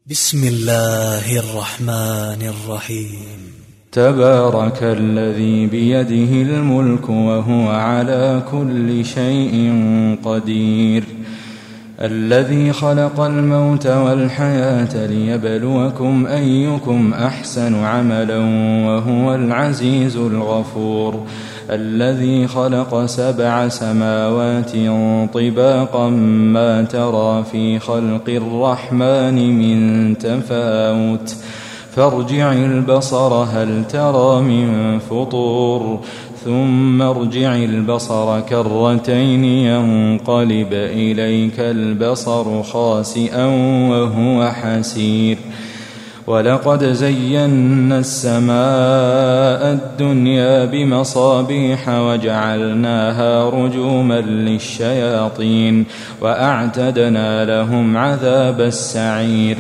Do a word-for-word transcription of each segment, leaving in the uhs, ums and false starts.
بسم الله الرحمن الرحيم. تبارك الذي بيده الملك وهو على كل شيء قدير، الذي خلق الموت والحياة ليبلوكم أيكم أحسن عملا وهو العزيز الغفور، الذي خلق سبع سماوات طباقا ما ترى في خلق الرحمن من تفاوت، فارجع البصر هل ترى من فطور، ثم ارجع البصر كرتين ينقلب إليك البصر خاسئا وهو حسير، ولقد زينا السماء الدنيا بمصابيح وجعلناها رجوما للشياطين وأعتدنا لهم عذاب السعير،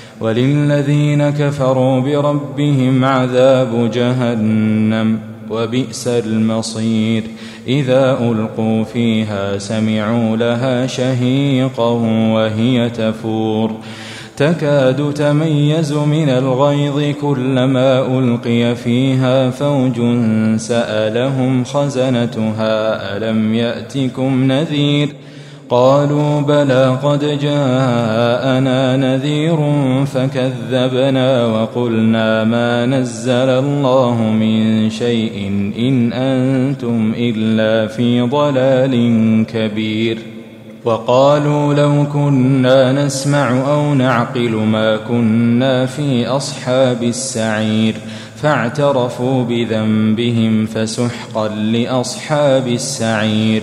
وللذين كفروا بربهم عذاب جهنم وبئس المصير، إذا ألقوا فيها سمعوا لها شهيقا وهي تفور، تكاد تميز من الغيظ كلما ألقي فيها فوج سألهم خزنتها ألم يأتكم نذير، قالوا بلى قد جاءنا نذير فكذبنا وقلنا ما نزل الله من شيء إن أنتم إلا في ضلال كبير، وقالوا لو كنا نسمع أو نعقل ما كنا في أصحاب السعير، فاعترفوا بذنبهم فسحقا لأصحاب السعير.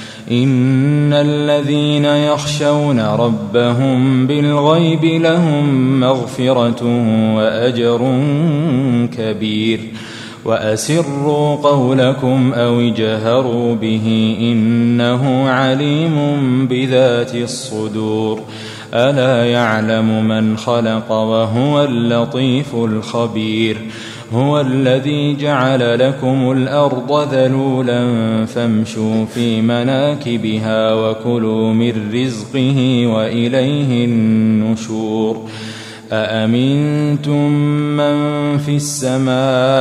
إن الذين يخشون ربهم بالغيب لهم مغفرة وأجر كبير، وأسروا قولكم أو اجهروا به إنه عليم بذات الصدور، ألا يعلم من خلق وهو اللطيف الخبير، هو الذي جعل لكم الأرض ذلولا فامشوا في مناكبها وكلوا من رزقه وإليه النشور، أأمنتم من في السماء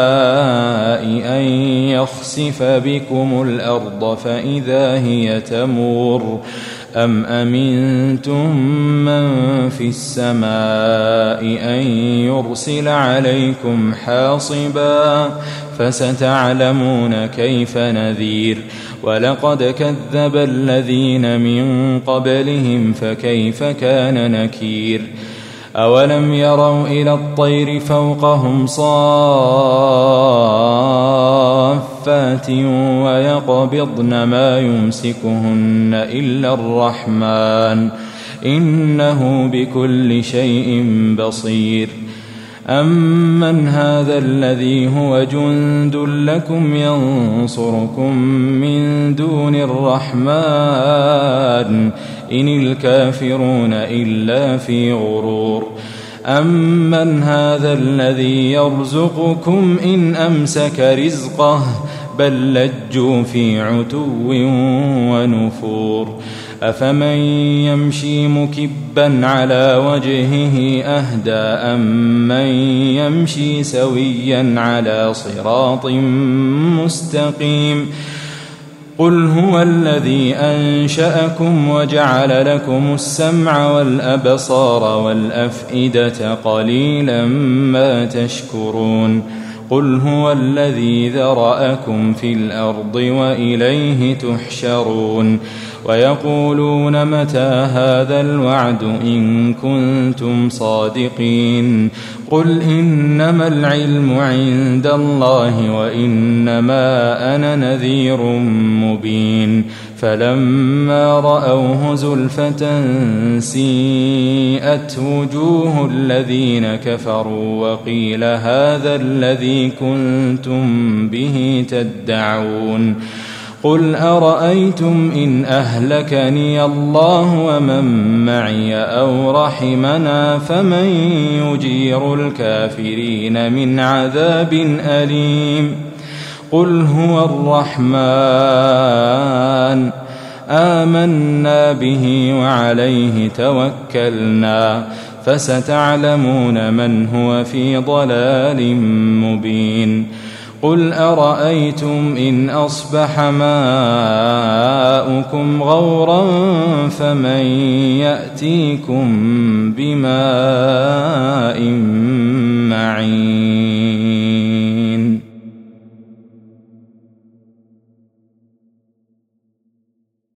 أن يخسف بكم الأرض فإذا هي تمور، أم أمنتم من في السماء أن يرسل عليكم حاصبا، فستعلمون كيف نذير، ولقد كذب الذين من قبلهم فكيف كان نكير، أولم يروا إلى الطير فوقهم صافات ويقبضن ما يمسكهن إلا الرحمن إنه بكل شيء بصير، أمن هذا الذي هو جند لكم ينصركم من دون الرحمن إن الكافرون إلا في غرور، أمن هذا الذي يرزقكم إن أمسك رزقه بل لجوا في عتو ونفور، أفمن يمشي مكبا على وجهه أهدى أمن يمشي سويا على صراط مستقيم، قل هو الذي أنشأكم وجعل لكم السمع والأبصار والأفئدة قليلا ما تشكرون، قل هو الذي ذرأكم في الأرض وإليه تحشرون، ويقولون متى هذا الوعد إن كنتم صادقين، قل إنما العلم عند الله وإنما أنا نذير مبين، فلما رأوه زلفة سيئت وجوه الذين كفروا وقيل هذا الذي كنتم به تدعون، قل أرأيتم إن أهلكني الله ومن معي أو رحمنا فمن يجير الكافرين من عذاب أليم، قل هو الرحمن آمنا به وعليه توكلنا فستعلمون من هو في ضلال مبين قل أرأيتم إن أصبح ماؤكم غورا فمن يأتيكم بماء معين